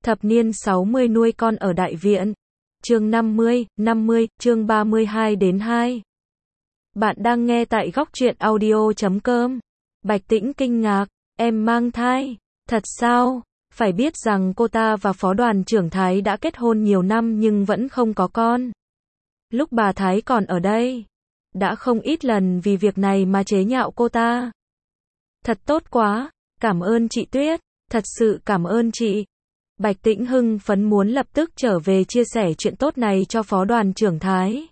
Thập niên 60 nuôi con ở đại viện. Chương 50, chương 32 đến 2. Bạn đang nghe tại góc truyện audio.com. Bạch Tĩnh kinh ngạc, em mang thai, thật sao? Phải biết rằng cô ta và phó đoàn trưởng Thái đã kết hôn nhiều năm nhưng vẫn không có con. Lúc bà Thái còn ở đây, đã không ít lần vì việc này mà chế nhạo cô ta. Thật tốt quá, cảm ơn chị Tuyết, thật sự cảm ơn chị. Bạch Tĩnh hưng phấn muốn lập tức trở về chia sẻ chuyện tốt này cho phó đoàn trưởng Thái.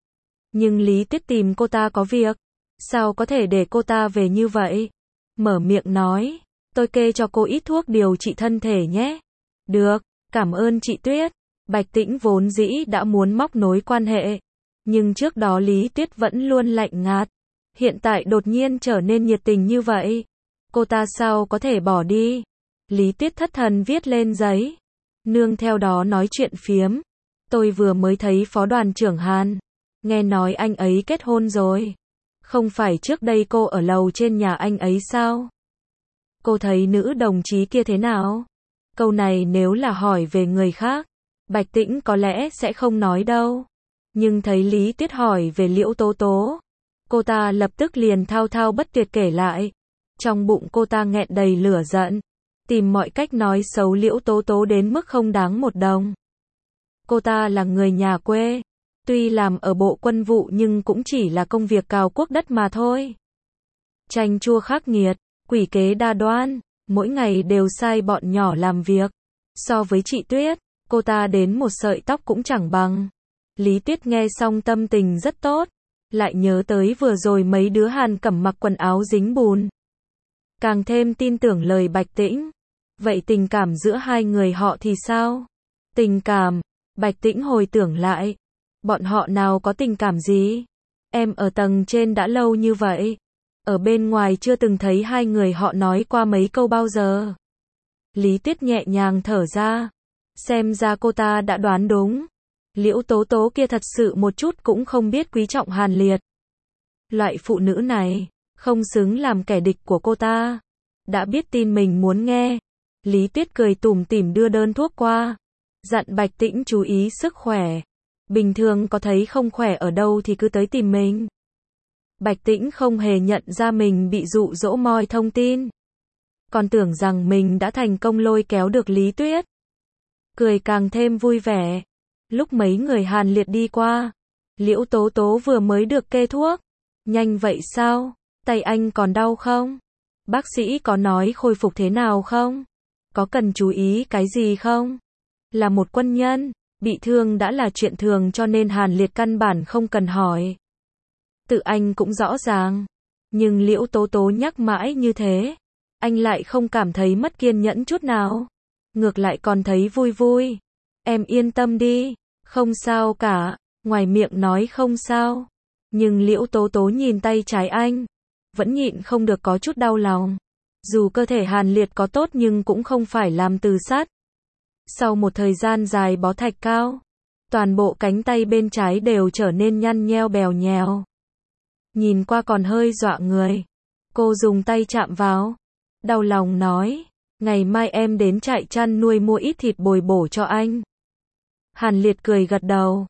Nhưng Lý Tuyết tìm cô ta có việc, sao có thể để cô ta về như vậy? Mở miệng nói, tôi kê cho cô ít thuốc điều trị thân thể nhé. Được, cảm ơn chị Tuyết. Bạch Tĩnh vốn dĩ đã muốn móc nối quan hệ, nhưng trước đó Lý Tuyết vẫn luôn lạnh nhạt. Hiện tại đột nhiên trở nên nhiệt tình như vậy, cô ta sao có thể bỏ đi? Lý Tuyết thất thần viết lên giấy. Nương theo đó nói chuyện phiếm. Tôi vừa mới thấy phó đoàn trưởng Hàn. Nghe nói anh ấy kết hôn rồi. Không phải trước đây cô ở lầu trên nhà anh ấy sao? Cô thấy nữ đồng chí kia thế nào? Câu này nếu là hỏi về người khác, Bạch Tĩnh có lẽ sẽ không nói đâu. Nhưng thấy Lý Tuyết hỏi về Liễu Tố Tố, cô ta lập tức liền thao thao bất tuyệt kể lại. Trong bụng cô ta nghẹn đầy lửa giận, tìm mọi cách nói xấu Liễu Tố Tố đến mức không đáng một đồng. Cô ta là người nhà quê, tuy làm ở bộ quân vụ nhưng cũng chỉ là công việc cào cuốc đất mà thôi. Chanh chua khắc nghiệt, quỷ kế đa đoan, mỗi ngày đều sai bọn nhỏ làm việc. So với chị Tuyết, cô ta đến một sợi tóc cũng chẳng bằng. Lý Tuyết nghe xong tâm tình rất tốt, lại nhớ tới vừa rồi mấy đứa Hàn Cẩm mặc quần áo dính bùn. Càng thêm tin tưởng lời Bạch Tĩnh. Vậy tình cảm giữa hai người họ thì sao? Tình cảm, Bạch Tĩnh hồi tưởng lại. Bọn họ nào có tình cảm gì? Em ở tầng trên đã lâu như vậy. Ở bên ngoài chưa từng thấy hai người họ nói qua mấy câu bao giờ. Lý Tuyết nhẹ nhàng thở ra. Xem ra cô ta đã đoán đúng. Liễu Tố Tố kia thật sự một chút cũng không biết quý trọng Hàn Liệt. Loại phụ nữ này, không xứng làm kẻ địch của cô ta. Đã biết tin mình muốn nghe. Lý Tuyết cười tủm tỉm đưa đơn thuốc qua. Dặn Bạch Tĩnh chú ý sức khỏe. Bình thường có thấy không khỏe ở đâu thì cứ tới tìm mình. Bạch Tĩnh không hề nhận ra mình bị dụ dỗ moi thông tin. Còn tưởng rằng mình đã thành công lôi kéo được Lý Tuyết. Cười càng thêm vui vẻ. Lúc mấy người Hàn Liệt đi qua, Liễu Tố Tố vừa mới được kê thuốc. Nhanh vậy sao? Tay anh còn đau không? Bác sĩ có nói khôi phục thế nào không? Có cần chú ý cái gì không? Là một quân nhân, bị thương đã là chuyện thường cho nên Hàn Liệt căn bản không cần hỏi. Tự anh cũng rõ ràng. Nhưng Liễu Tố Tố nhắc mãi như thế, anh lại không cảm thấy mất kiên nhẫn chút nào. Ngược lại còn thấy vui vui. Em yên tâm đi, không sao cả. Ngoài miệng nói không sao, nhưng Liễu Tố Tố nhìn tay trái anh, vẫn nhịn không được có chút đau lòng. Dù cơ thể Hàn Liệt có tốt nhưng cũng không phải làm từ sắt. Sau một thời gian dài bó thạch cao, toàn bộ cánh tay bên trái đều trở nên nhăn nheo bèo nhèo. Nhìn qua còn hơi dọa người. Cô dùng tay chạm vào, đau lòng nói, ngày mai em đến trại chăn nuôi mua ít thịt bồi bổ cho anh. Hàn Liệt cười gật đầu.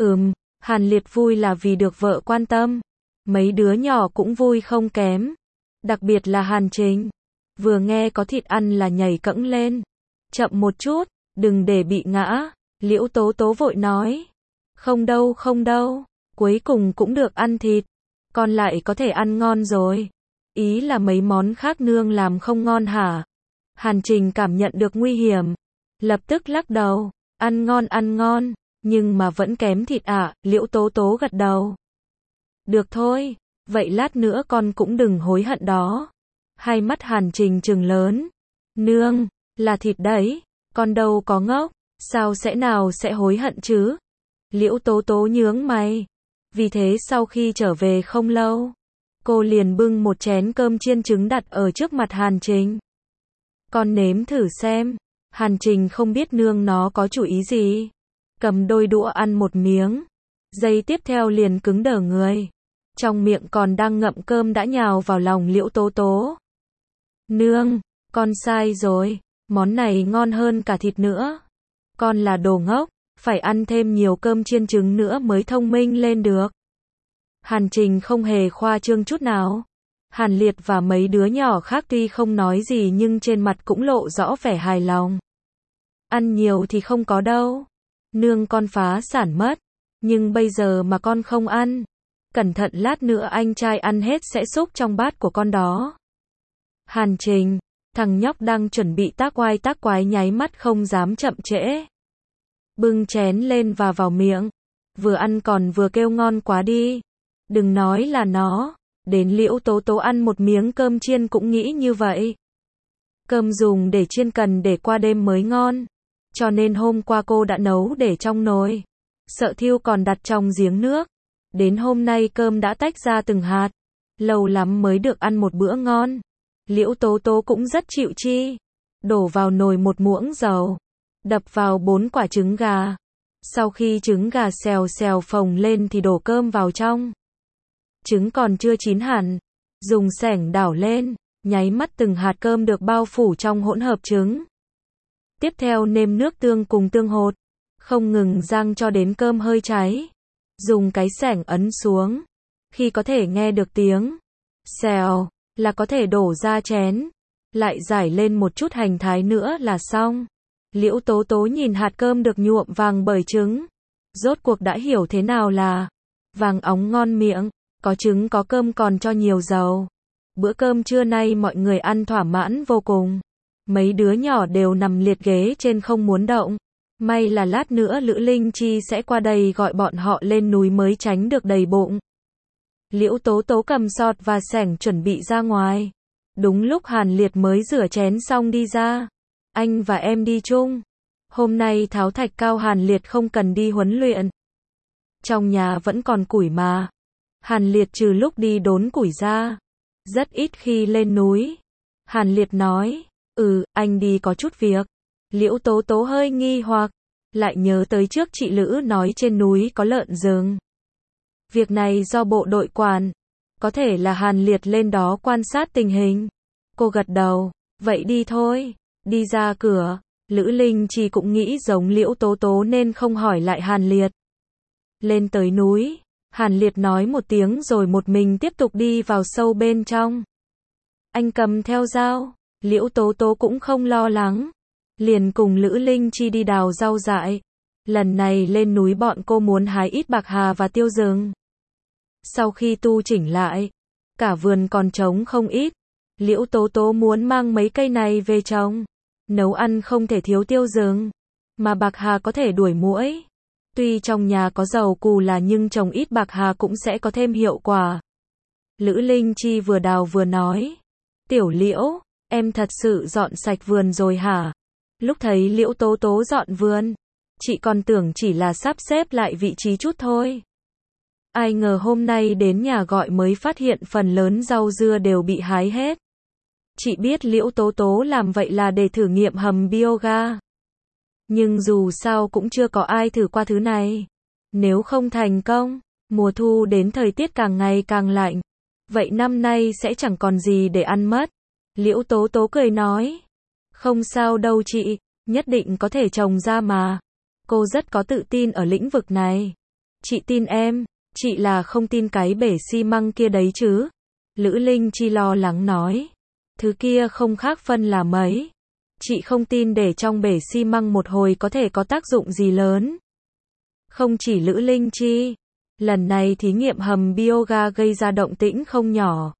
Hàn Liệt vui là vì được vợ quan tâm. Mấy đứa nhỏ cũng vui không kém. Đặc biệt là Hàn Trình. Vừa nghe có thịt ăn là nhảy cẫng lên. Chậm một chút, đừng để bị ngã. Liễu Tố Tố vội nói. Không đâu. Cuối cùng cũng được ăn thịt. Con lại có thể ăn ngon rồi. Ý là mấy món khác nương làm không ngon hả? Hàn Trình cảm nhận được nguy hiểm. Lập tức lắc đầu. Ăn ngon. Nhưng mà vẫn kém thịt ạ. Liễu Tố Tố gật đầu. Được thôi. Vậy lát nữa con cũng đừng hối hận đó. Hai mắt Hàn Trình trừng lớn. Nương, là thịt đấy. Con đâu có ngốc. Sao sẽ hối hận chứ? Liễu Tố Tố nhướng mày. Vì thế sau khi trở về không lâu, cô liền bưng một chén cơm chiên trứng đặt ở trước mặt Hàn Trình. Con nếm thử xem. Hàn Trình không biết nương nó có chủ ý gì. Cầm đôi đũa ăn một miếng. Giây tiếp theo liền cứng đờ người. Trong miệng còn đang ngậm cơm đã nhào vào lòng Liễu Tố Tố. Nương, con sai rồi. Món này ngon hơn cả thịt nữa. Con là đồ ngốc, phải ăn thêm nhiều cơm chiên trứng nữa mới thông minh lên được. Hàn Trình không hề khoa trương chút nào. Hàn Liệt và mấy đứa nhỏ khác tuy không nói gì nhưng trên mặt cũng lộ rõ vẻ hài lòng. Ăn nhiều thì không có đâu. Nương con phá sản mất. Nhưng bây giờ mà con không ăn. Cẩn thận lát nữa anh trai ăn hết sẽ xúc trong bát của con đó. Hàn Trình, thằng nhóc đang chuẩn bị tác oai tác quái nháy mắt không dám chậm trễ. Bưng chén lên và vào miệng. Vừa ăn còn vừa kêu ngon quá đi. Đừng nói là nó. Đến Liễu Tố Tố ăn một miếng cơm chiên cũng nghĩ như vậy. Cơm dùng để chiên cần để qua đêm mới ngon. Cho nên hôm qua cô đã nấu để trong nồi. Sợ thiêu còn đặt trong giếng nước. Đến hôm nay cơm đã tách ra từng hạt. Lâu lắm mới được ăn một bữa ngon. Liễu Tố Tố cũng rất chịu chi. Đổ vào nồi một muỗng dầu. Đập vào 4 quả trứng gà. Sau khi trứng gà xèo xèo phồng lên thì đổ cơm vào trong. Trứng còn chưa chín hẳn. Dùng xẻng đảo lên. Nháy mắt từng hạt cơm được bao phủ trong hỗn hợp trứng. Tiếp theo nêm nước tương cùng tương hột. Không ngừng rang cho đến cơm hơi cháy. Dùng cái xẻng ấn xuống. Khi có thể nghe được tiếng xèo là có thể đổ ra chén. Lại rải lên một chút hành thái nữa là xong. Liễu Tố Tố nhìn hạt cơm được nhuộm vàng bởi trứng. Rốt cuộc đã hiểu thế nào là vàng óng ngon miệng. Có trứng có cơm còn cho nhiều dầu. Bữa cơm trưa nay mọi người ăn thỏa mãn vô cùng. Mấy đứa nhỏ đều nằm liệt ghế trên không muốn động. May là lát nữa Lữ Linh Chi sẽ qua đây gọi bọn họ lên núi mới tránh được đầy bụng. Liễu Tố Tố cầm sọt và xẻng chuẩn bị ra ngoài. Đúng lúc Hàn Liệt mới rửa chén xong đi ra. Anh và em đi chung. Hôm nay tháo thạch cao Hàn Liệt không cần đi huấn luyện. Trong nhà vẫn còn củi mà. Hàn Liệt trừ lúc đi đốn củi ra. Rất ít khi lên núi. Hàn Liệt nói. Anh đi có chút việc. Liễu Tố Tố hơi nghi hoặc. Lại nhớ tới trước chị Lữ nói trên núi có lợn rừng. Việc này do bộ đội quản. Có thể là Hàn Liệt lên đó quan sát tình hình. Cô gật đầu. Vậy đi thôi. Đi ra cửa. Lữ Linh Chi cũng nghĩ giống Liễu Tố Tố nên không hỏi lại Hàn Liệt. Lên tới núi. Hàn Liệt nói một tiếng rồi một mình tiếp tục đi vào sâu bên trong. Anh cầm theo dao. Liễu Tố Tố cũng không lo lắng. Liền cùng Lữ Linh Chi đi đào rau dại. Lần này lên núi bọn cô muốn hái ít bạc hà và tiêu rừng. Sau khi tu chỉnh lại, cả vườn còn trống không ít. Liễu Tố Tố muốn mang mấy cây này về trồng. Nấu ăn không thể thiếu tiêu rừng. Mà bạc hà có thể đuổi muỗi. Tuy trong nhà có dầu cù là nhưng trồng ít bạc hà cũng sẽ có thêm hiệu quả. Lữ Linh Chi vừa đào vừa nói. Tiểu Liễu, em thật sự dọn sạch vườn rồi hả? Lúc thấy Liễu Tố Tố dọn vườn, chị còn tưởng chỉ là sắp xếp lại vị trí chút thôi. Ai ngờ hôm nay đến nhà gọi mới phát hiện phần lớn rau dưa đều bị hái hết. Chị biết Liễu Tố Tố làm vậy là để thử nghiệm hầm bioga. Nhưng dù sao cũng chưa có ai thử qua thứ này. Nếu không thành công, mùa thu đến thời tiết càng ngày càng lạnh. Vậy năm nay sẽ chẳng còn gì để ăn mất. Liễu Tố Tố cười nói. Không sao đâu chị, nhất định có thể trồng ra mà. Cô rất có tự tin ở lĩnh vực này. Chị tin em, chị là không tin cái bể xi măng kia đấy chứ. Lữ Linh Chi lo lắng nói. Thứ kia không khác phân là mấy. Chị không tin để trong bể xi măng một hồi có thể có tác dụng gì lớn. Không chỉ Lữ Linh Chi, lần này thí nghiệm hầm bioga gây ra động tĩnh không nhỏ.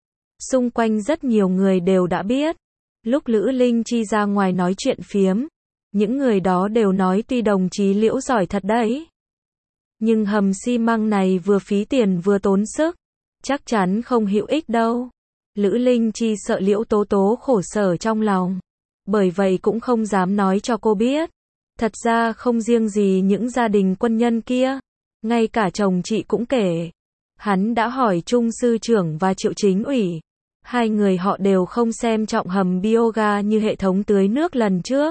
Xung quanh rất nhiều người đều đã biết. Lúc Lữ Linh Chi ra ngoài nói chuyện phiếm, những người đó đều nói tuy đồng chí Liễu giỏi thật đấy. Nhưng hầm xi măng này vừa phí tiền vừa tốn sức, chắc chắn không hữu ích đâu. Lữ Linh Chi sợ Liễu Tố Tố khổ sở trong lòng. Bởi vậy cũng không dám nói cho cô biết. Thật ra không riêng gì những gia đình quân nhân kia, ngay cả chồng chị cũng kể. Hắn đã hỏi Trung sư trưởng và Triệu Chính ủy. Hai người họ đều không xem trọng hầm bioga như hệ thống tưới nước lần trước.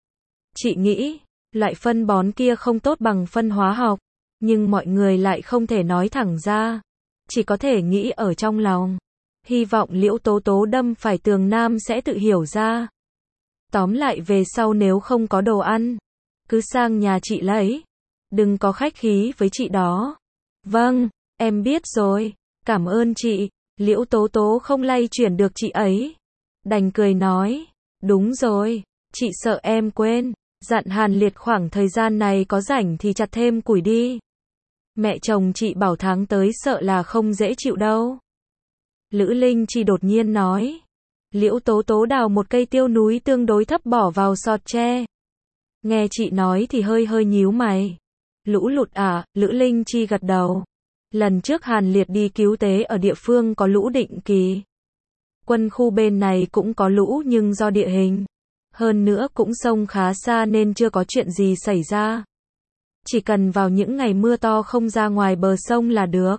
Chị nghĩ, loại phân bón kia không tốt bằng phân hóa học, nhưng mọi người lại không thể nói thẳng ra. Chỉ có thể nghĩ ở trong lòng. Hy vọng Liễu Tố Tố đâm phải tường nam sẽ tự hiểu ra. Tóm lại về sau nếu không có đồ ăn, cứ sang nhà chị lấy. Đừng có khách khí với chị đó. Vâng, em biết rồi. Cảm ơn chị. Liễu Tố Tố không lay chuyển được chị ấy. Đành cười nói. Đúng rồi, chị sợ em quên. Dặn Hàn Liệt khoảng thời gian này có rảnh thì chặt thêm củi đi. Mẹ chồng chị bảo tháng tới sợ là không dễ chịu đâu. Lữ Linh Chi đột nhiên nói. Liễu Tố Tố đào một cây tiêu núi tương đối thấp bỏ vào sọt tre. Nghe chị nói thì hơi hơi nhíu mày. Lũ lụt à? Lữ Linh Chi gật đầu. Lần trước Hàn Liệt đi cứu tế ở địa phương có lũ định kỳ. Quân khu bên này cũng có lũ nhưng do địa hình. Hơn nữa cũng sông khá xa nên chưa có chuyện gì xảy ra. Chỉ cần vào những ngày mưa to không ra ngoài bờ sông là được.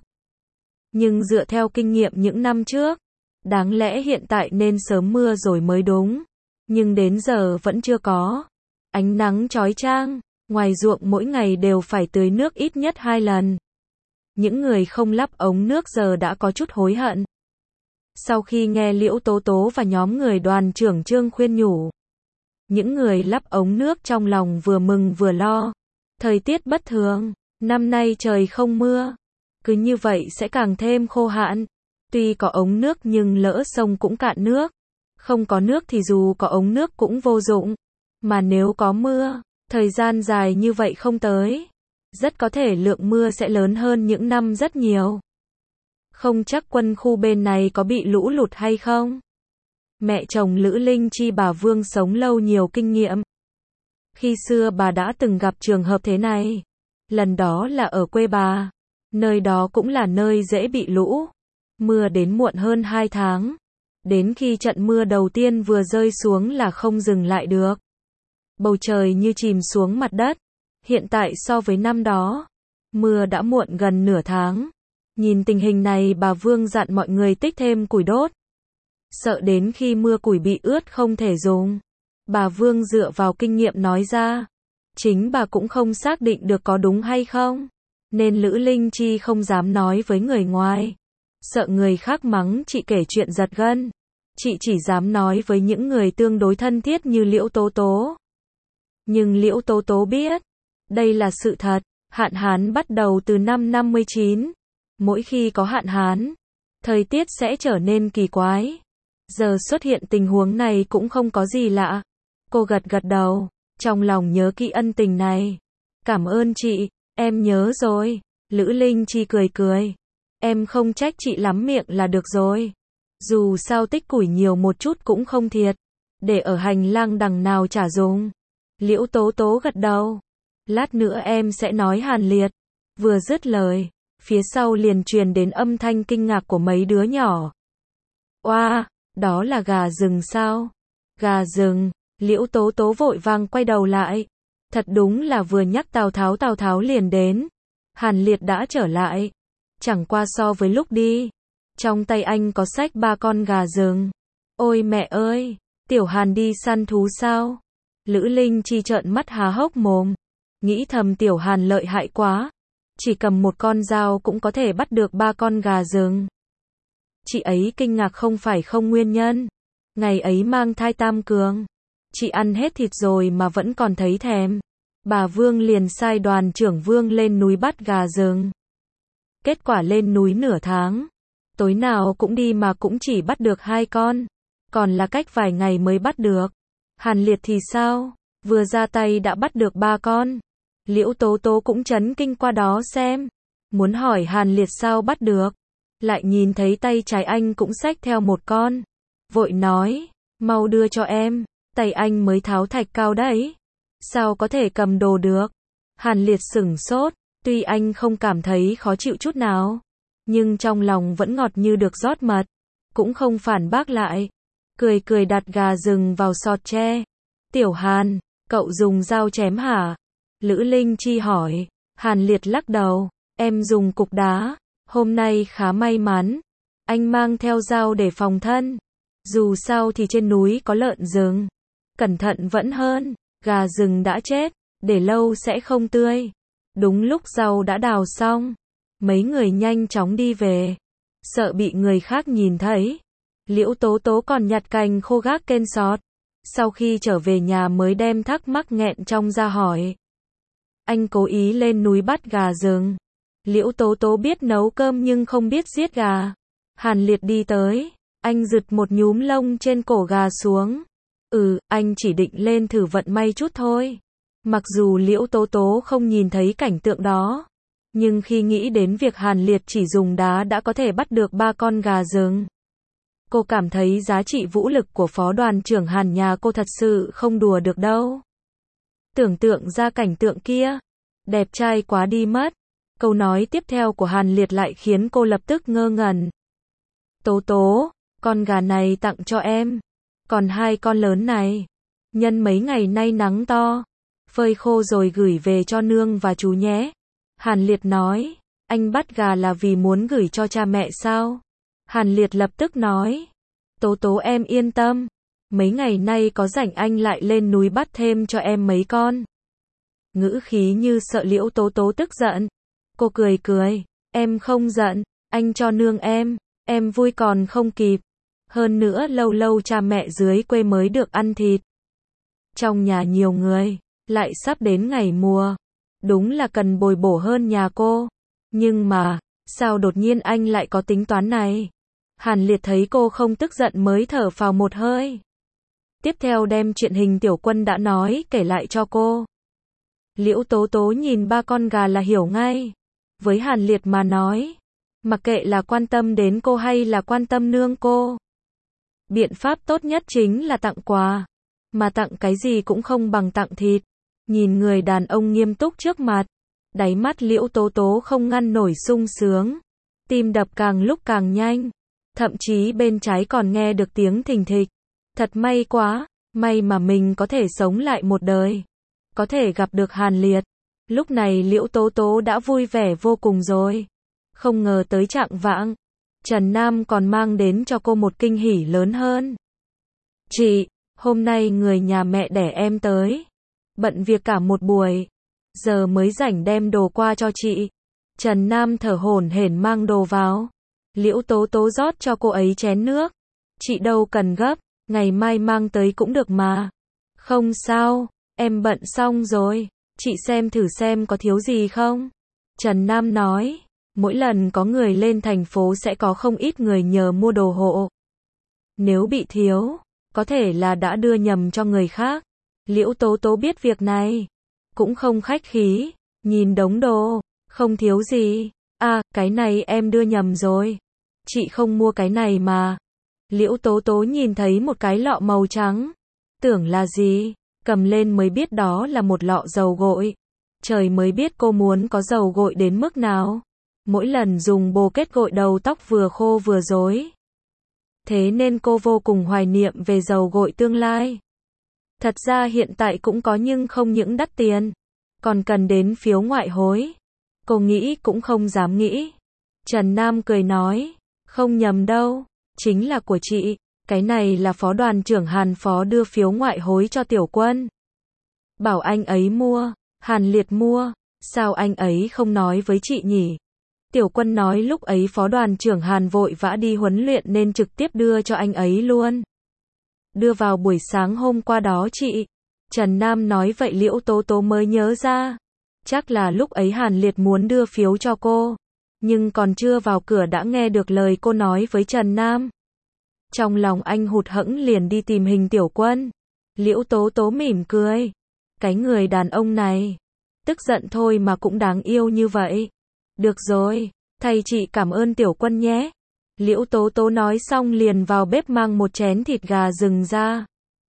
Nhưng dựa theo kinh nghiệm những năm trước, đáng lẽ hiện tại nên sớm mưa rồi mới đúng. Nhưng đến giờ vẫn chưa có. Ánh nắng chói chang, ngoài ruộng mỗi ngày đều phải tưới nước ít nhất 2 lần. Những người không lắp ống nước giờ đã có chút hối hận. Sau khi nghe Liễu Tố Tố và nhóm người đoàn trưởng Trương khuyên nhủ, những người lắp ống nước trong lòng vừa mừng vừa lo. Thời tiết bất thường, năm nay trời không mưa, cứ như vậy sẽ càng thêm khô hạn. Tuy có ống nước nhưng lỡ sông cũng cạn nước. Không có nước thì dù có ống nước cũng vô dụng. Mà nếu có mưa, thời gian dài như vậy không tới, rất có thể lượng mưa sẽ lớn hơn những năm rất nhiều. Không chắc quân khu bên này có bị lũ lụt hay không. Mẹ chồng Lữ Linh Chi bà Vương sống lâu nhiều kinh nghiệm. Khi xưa bà đã từng gặp trường hợp thế này. Lần đó là ở quê bà. Nơi đó cũng là nơi dễ bị lũ. Mưa đến muộn hơn 2 tháng. Đến khi trận mưa đầu tiên vừa rơi xuống là không dừng lại được. Bầu trời như chìm xuống mặt đất. Hiện tại so với năm đó, mưa đã muộn gần nửa tháng. Nhìn tình hình này bà Vương dặn mọi người tích thêm củi đốt. Sợ đến khi mưa củi bị ướt không thể dùng. Bà Vương dựa vào kinh nghiệm nói ra. Chính bà cũng không xác định được có đúng hay không. Nên Lữ Linh Chi không dám nói với người ngoài. Sợ người khác mắng chị kể chuyện giật gân. Chị chỉ dám nói với những người tương đối thân thiết như Liễu Tố Tố. Nhưng Liễu Tố Tố biết, đây là sự thật. Hạn hán bắt đầu từ năm 59. Mỗi khi có hạn hán, thời tiết sẽ trở nên kỳ quái. Giờ xuất hiện tình huống này cũng không có gì lạ. Cô gật gật đầu, trong lòng nhớ kỹ ân tình này. Cảm ơn chị, em nhớ rồi. Lữ Linh Chi cười cười. Em không trách chị lắm miệng là được rồi. Dù sao tích củi nhiều một chút cũng không thiệt. Để ở hành lang đằng nào chả dùng. Liễu Tố Tố gật đầu. Lát nữa em sẽ nói Hàn Liệt. Vừa dứt lời, phía sau liền truyền đến âm thanh kinh ngạc của mấy đứa nhỏ. Oa, đó là gà rừng sao? Gà rừng. Liễu Tố Tố vội vàng quay đầu lại. Thật đúng là vừa nhắc Tào Tháo liền đến. Hàn Liệt đã trở lại. Chẳng qua so với lúc đi. Trong tay anh có xách 3 con gà rừng. Ôi mẹ ơi, Tiểu Hàn đi săn thú sao? Lữ Linh Chi trợn mắt há hốc mồm. Nghĩ thầm Tiểu Hàn lợi hại quá. Chỉ cầm một con dao cũng có thể bắt được 3 con gà rừng. Chị ấy kinh ngạc không phải không nguyên nhân. Ngày ấy mang thai tam cường. Chị ăn hết thịt rồi mà vẫn còn thấy thèm. Bà Vương liền sai đoàn trưởng Vương lên núi bắt gà rừng. Kết quả lên núi nửa tháng. Tối nào cũng đi mà cũng chỉ bắt được 2 con. Còn là cách vài ngày mới bắt được. Hàn Liệt thì sao? Vừa ra tay đã bắt được 3 con. Liễu Tố Tố cũng chấn kinh qua đó xem. Muốn hỏi Hàn Liệt sao bắt được. Lại nhìn thấy tay trái anh cũng xách theo 1 con. Vội nói, mau đưa cho em. Tay anh mới tháo thạch cao đấy. Sao có thể cầm đồ được? Hàn Liệt sửng sốt. Tuy anh không cảm thấy khó chịu chút nào. Nhưng trong lòng vẫn ngọt như được rót mật. Cũng không phản bác lại. Cười cười đặt gà rừng vào sọt tre. Tiểu Hàn, cậu dùng dao chém hả? Lữ Linh Chi hỏi. Hàn Liệt lắc đầu. Em dùng cục đá. Hôm nay khá may mắn. Anh mang theo dao để phòng thân. Dù sao thì trên núi có lợn rừng. Cẩn thận vẫn hơn. Gà rừng đã chết. Để lâu sẽ không tươi. Đúng lúc rau đã đào xong. Mấy người nhanh chóng đi về. Sợ bị người khác nhìn thấy. Liễu Tố Tố còn nhặt cành khô gác kênh sọt. Sau khi trở về nhà mới đem thắc mắc nghẹn trong ra hỏi. Anh cố ý lên núi bắt gà rừng. Liễu Tố Tố biết nấu cơm nhưng không biết giết gà. Hàn Liệt đi tới, anh giật một nhúm lông trên cổ gà xuống. Anh chỉ định lên thử vận may chút thôi. Mặc dù Liễu Tố Tố không nhìn thấy cảnh tượng đó, nhưng khi nghĩ đến việc Hàn Liệt chỉ dùng đá đã có thể bắt được 3 con gà rừng, cô cảm thấy giá trị vũ lực của phó đoàn trưởng Hàn nhà cô thật sự không đùa được đâu. Tưởng tượng ra cảnh tượng kia, đẹp trai quá đi mất. Câu nói tiếp theo của Hàn Liệt lại khiến cô lập tức ngơ ngẩn. Tố Tố, con gà này tặng cho em. Còn 2 con lớn này, nhân mấy ngày nay nắng to, phơi khô rồi gửi về cho nương và chú nhé. Hàn Liệt nói, anh bắt gà là vì muốn gửi cho cha mẹ sao? Hàn Liệt lập tức nói, Tố Tố em yên tâm, mấy ngày nay có rảnh anh lại lên núi bắt thêm cho em mấy con. Ngữ khí như sợ Liễu Tố Tố tức giận. Cô cười cười, em không giận, anh cho nương em vui còn không kịp. Hơn nữa lâu lâu cha mẹ dưới quê mới được ăn thịt. Trong nhà nhiều người, lại sắp đến ngày mùa, đúng là cần bồi bổ hơn nhà cô. Nhưng mà, sao đột nhiên anh lại có tính toán này? Hàn Liệt thấy cô không tức giận mới thở phào một hơi. Tiếp theo đem chuyện Hình Tiểu Quân đã nói kể lại cho cô. Liễu Tố Tố nhìn 3 con gà là hiểu ngay. Với Hàn Liệt mà nói, mặc kệ là quan tâm đến cô hay là quan tâm nương cô, biện pháp tốt nhất chính là tặng quà. Mà tặng cái gì cũng không bằng tặng thịt. Nhìn người đàn ông nghiêm túc trước mặt, đáy mắt Liễu Tố Tố không ngăn nổi sung sướng. Tim đập càng lúc càng nhanh. Thậm chí bên trái còn nghe được tiếng thình thịch. Thật may quá, may mà mình có thể sống lại một đời. Có thể gặp được Hàn Liệt. Lúc này Liễu Tố Tố đã vui vẻ vô cùng rồi. Không ngờ tới chạng vạng, Trần Nam còn mang đến cho cô một kinh hỉ lớn hơn. Chị, hôm nay người nhà mẹ đẻ em tới. Bận việc cả một buổi, giờ mới rảnh đem đồ qua cho chị. Trần Nam thở hổn hển mang đồ vào. Liễu Tố Tố rót cho cô ấy chén nước. Chị đâu cần gấp, ngày mai mang tới cũng được mà. Không sao, em bận xong rồi, chị xem thử xem có thiếu gì không. Trần Nam nói, mỗi lần có người lên thành phố sẽ có không ít người nhờ mua đồ hộ. Nếu bị thiếu, có thể là đã đưa nhầm cho người khác. Liễu Tố Tố biết việc này, cũng không khách khí, nhìn đống đồ, không thiếu gì. Cái này em đưa nhầm rồi. Chị không mua cái này mà. Liễu Tố Tố nhìn thấy một cái lọ màu trắng. Tưởng là gì? Cầm lên mới biết đó là một lọ dầu gội. Trời mới biết cô muốn có dầu gội đến mức nào. Mỗi lần dùng bồ kết gội đầu tóc vừa khô vừa rối. Thế nên cô vô cùng hoài niệm về dầu gội tương lai. Thật ra hiện tại cũng có nhưng không những đắt tiền, còn cần đến phiếu ngoại hối. Cô nghĩ cũng không dám nghĩ. Trần Nam cười nói, không nhầm đâu, chính là của chị. Cái này là phó đoàn trưởng Hàn phó đưa phiếu ngoại hối cho Tiểu Quân. Bảo anh ấy mua, Hàn Liệt mua, sao anh ấy không nói với chị nhỉ? Tiểu Quân nói lúc ấy phó đoàn trưởng Hàn vội vã đi huấn luyện nên trực tiếp đưa cho anh ấy luôn. Đưa vào buổi sáng hôm qua đó chị. Trần Nam nói vậy Liễu Tố Tố mới nhớ ra. Chắc là lúc ấy Hàn Liệt muốn đưa phiếu cho cô, nhưng còn chưa vào cửa đã nghe được lời cô nói với Trần Nam. Trong lòng anh hụt hẫng liền đi tìm Hình Tiểu Quân. Liễu Tố Tố mỉm cười. Cái người đàn ông này, tức giận thôi mà cũng đáng yêu như vậy. Được rồi, thầy chị cảm ơn Tiểu Quân nhé. Liễu Tố Tố nói xong liền vào bếp mang một chén thịt gà rừng ra.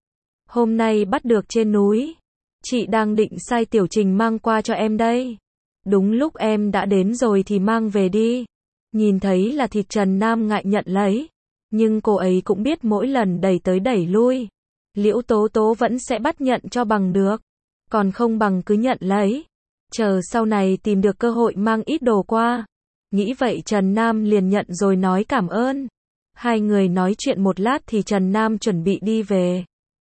Hôm nay bắt được trên núi. Chị đang định sai Tiểu Trình mang qua cho em đây. Đúng lúc em đã đến rồi thì mang về đi. Nhìn thấy là thịt Trần Nam ngại nhận lấy. Nhưng cô ấy cũng biết mỗi lần đẩy tới đẩy lui, Liễu Tố Tố vẫn sẽ bắt nhận cho bằng được. Còn không bằng cứ nhận lấy. Chờ sau này tìm được cơ hội mang ít đồ qua. Nghĩ vậy Trần Nam liền nhận rồi nói cảm ơn. Hai người nói chuyện một lát thì Trần Nam chuẩn bị đi về.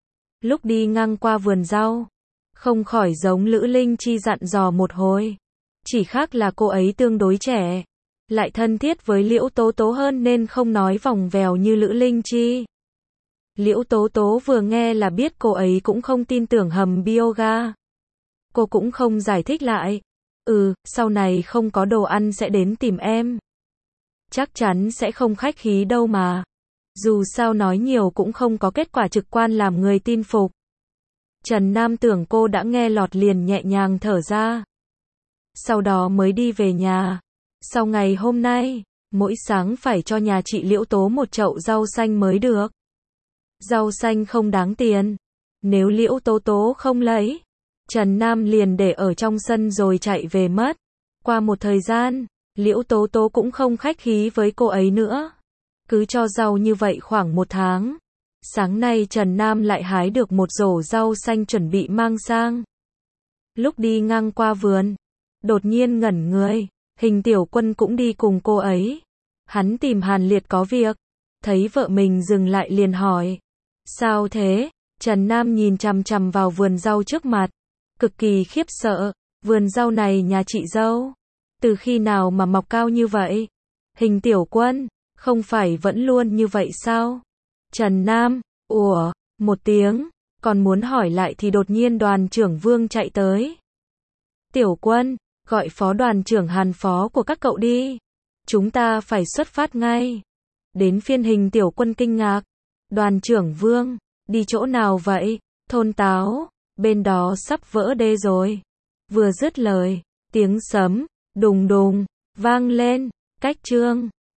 Lúc đi ngang qua vườn rau, không khỏi giống Lữ Linh Chi dặn dò một hồi. Chỉ khác là cô ấy tương đối trẻ, lại thân thiết với Liễu Tố Tố hơn nên không nói vòng vèo như Lữ Linh Chi. Liễu Tố Tố vừa nghe là biết cô ấy cũng không tin tưởng hầm bioga. Cô cũng không giải thích lại. Sau này không có đồ ăn sẽ đến tìm em. Chắc chắn sẽ không khách khí đâu mà. Dù sao nói nhiều cũng không có kết quả trực quan làm người tin phục. Trần Nam tưởng cô đã nghe lọt liền nhẹ nhàng thở ra. Sau đó mới đi về nhà. Sau ngày hôm nay, mỗi sáng phải cho nhà chị Liễu Tố một chậu rau xanh mới được. Rau xanh không đáng tiền. Nếu Liễu Tố Tố không lấy, Trần Nam liền để ở trong sân rồi chạy về mất. Qua một thời gian, Liễu Tố Tố cũng không khách khí với cô ấy nữa. Cứ cho rau như vậy khoảng 1 tháng. Sáng nay Trần Nam lại hái được một rổ rau xanh chuẩn bị mang sang. Lúc đi ngang qua vườn, đột nhiên ngẩn người, Hình Tiểu Quân cũng đi cùng cô ấy. Hắn tìm Hàn Liệt có việc, thấy vợ mình dừng lại liền hỏi. Sao thế? Trần Nam nhìn chằm chằm vào vườn rau trước mặt, cực kỳ khiếp sợ. Vườn rau này nhà chị dâu, từ khi nào mà mọc cao như vậy? Hình Tiểu Quân, không phải vẫn luôn như vậy sao? Trần Nam, một tiếng, còn muốn hỏi lại thì đột nhiên đoàn trưởng Vương chạy tới. Tiểu Quân, gọi phó đoàn trưởng Hàn phó của các cậu đi. Chúng ta phải xuất phát ngay. Đến phiên Hình Tiểu Quân kinh ngạc. Đoàn trưởng Vương, đi chỗ nào vậy? Thôn Táo, bên đó sắp vỡ đê rồi. Vừa dứt lời, tiếng sấm, đùng đùng, vang lên, cách chương